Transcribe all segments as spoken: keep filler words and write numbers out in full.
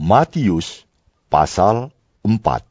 Matius pasal empat.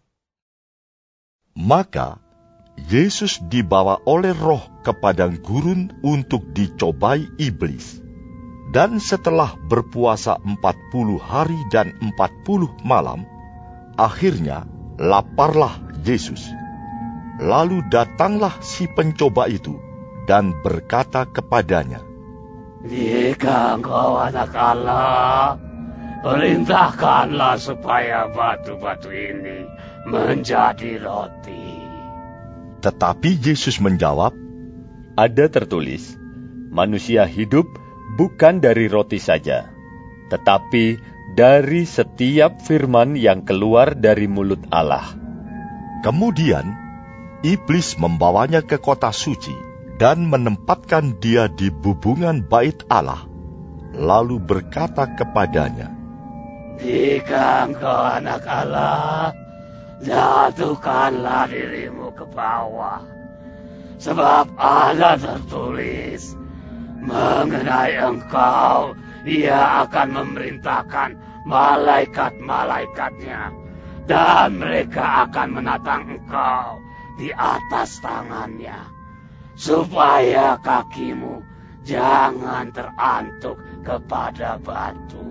Maka Yesus dibawa oleh Roh ke padang gurun untuk dicobai iblis. Dan setelah berpuasa empat puluh hari dan empat puluh malam, akhirnya laparlah Yesus. Lalu datanglah si pencoba itu dan berkata kepadanya, "Jika engkau anak Allah, perintahkanlah supaya batu-batu ini menjadi roti." Tetapi Yesus menjawab, "Ada tertulis, manusia hidup bukan dari roti saja, tetapi dari setiap firman yang keluar dari mulut Allah." Kemudian iblis membawanya ke kota suci dan menempatkan dia di bubungan bait Allah, lalu berkata kepadanya, "Jika engkau anak Allah, jatuhkanlah dirimu ke bawah, sebab ada tertulis, mengenai engkau Ia akan memerintahkan malaikat-malaikatnya, dan mereka akan menatang engkau di atas tangannya, supaya kakimu jangan terantuk kepada batu."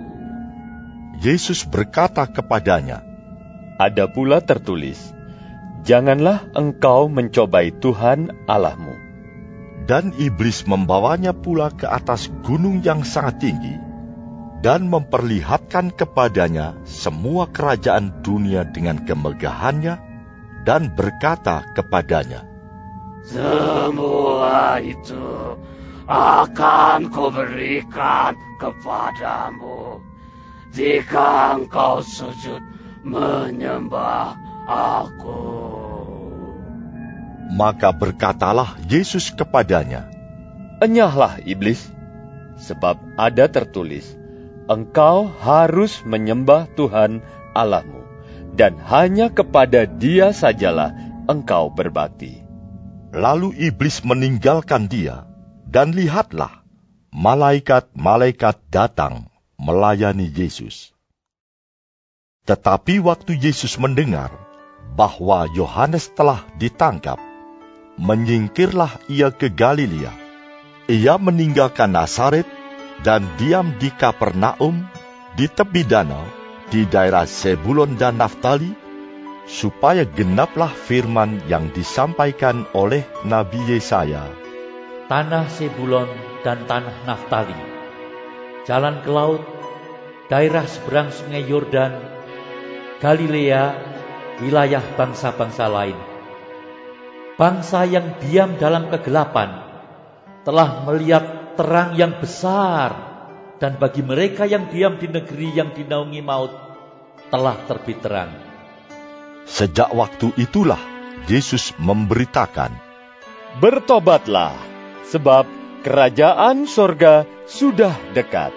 Yesus berkata kepadanya, "Ada pula tertulis, janganlah engkau mencobai Tuhan Allahmu." Dan iblis membawanya pula ke atas gunung yang sangat tinggi, dan memperlihatkan kepadanya semua kerajaan dunia dengan kemegahannya, dan berkata kepadanya, "Semua itu akan kuberikan kepadamu, jika engkau sujud menyembah Aku." Maka berkatalah Yesus kepadanya, "Enyahlah iblis, sebab ada tertulis, engkau harus menyembah Tuhan Allahmu, dan hanya kepada Dia sajalah engkau berbakti." Lalu iblis meninggalkan dia, dan lihatlah, malaikat-malaikat datang melayani Yesus. Tetapi waktu Yesus mendengar bahwa Yohanes telah ditangkap, menyingkirlah ia ke Galilea. Ia meninggalkan Nazaret dan diam di Kapernaum di tepi danau di daerah Zebulon dan Naftali, supaya genaplah firman yang disampaikan oleh Nabi Yesaya, "Tanah Zebulon dan tanah Naftali, jalan ke laut, daerah seberang sungai Yordan, Galilea, wilayah bangsa-bangsa lain. Bangsa yang diam dalam kegelapan telah melihat terang yang besar, dan bagi mereka yang diam di negeri yang dinaungi maut telah terbit terang." Sejak waktu itulah Yesus memberitakan, "Bertobatlah, sebab kerajaan sorga sudah dekat."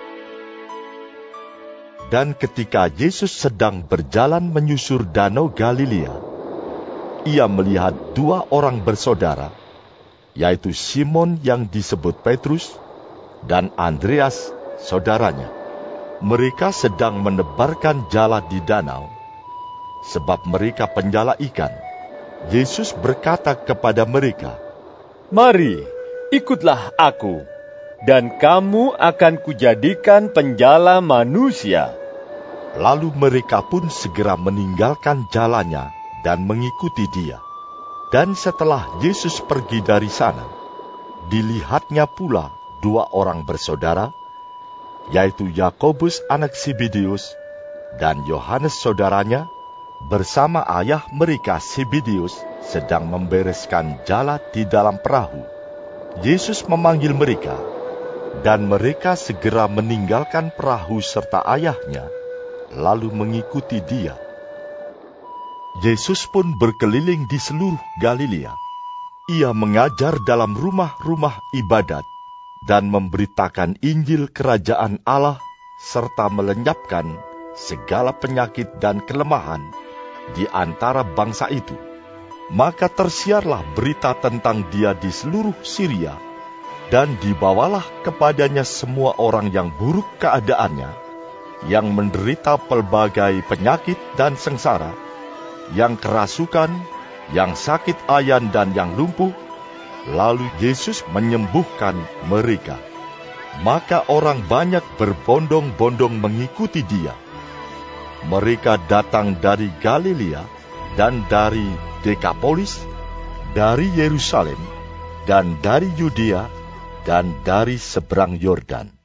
Dan ketika Yesus sedang berjalan menyusur danau Galilea, ia melihat dua orang bersaudara, yaitu Simon yang disebut Petrus dan Andreas saudaranya. Mereka sedang menebarkan jala di danau, sebab mereka penjala ikan. Yesus berkata kepada mereka, "Mari, ikutlah aku, dan kamu akan kujadikan penjala manusia." Lalu mereka pun segera meninggalkan jalannya dan mengikuti dia. Dan setelah Yesus pergi dari sana, dilihatnya pula dua orang bersaudara, yaitu Yakobus anak Zebedeus dan Yohanes saudaranya, bersama ayah mereka Zebedeus sedang membereskan jala di dalam perahu. Yesus memanggil mereka, dan mereka segera meninggalkan perahu serta ayahnya, lalu mengikuti dia. Yesus pun berkeliling di seluruh Galilea. Ia mengajar dalam rumah-rumah ibadat dan memberitakan Injil kerajaan Allah, serta melenyapkan segala penyakit dan kelemahan di antara bangsa itu. Maka tersiarlah berita tentang dia di seluruh Syria, dan dibawalah kepadanya semua orang yang buruk keadaannya, yang menderita pelbagai penyakit dan sengsara, yang kerasukan, yang sakit ayan dan yang lumpuh, lalu Yesus menyembuhkan mereka. Maka orang banyak berbondong-bondong mengikuti dia. Mereka datang dari Galilea dan dari Dekapolis, dari Yerusalem, dan dari Yudea, dan dari seberang Yordan.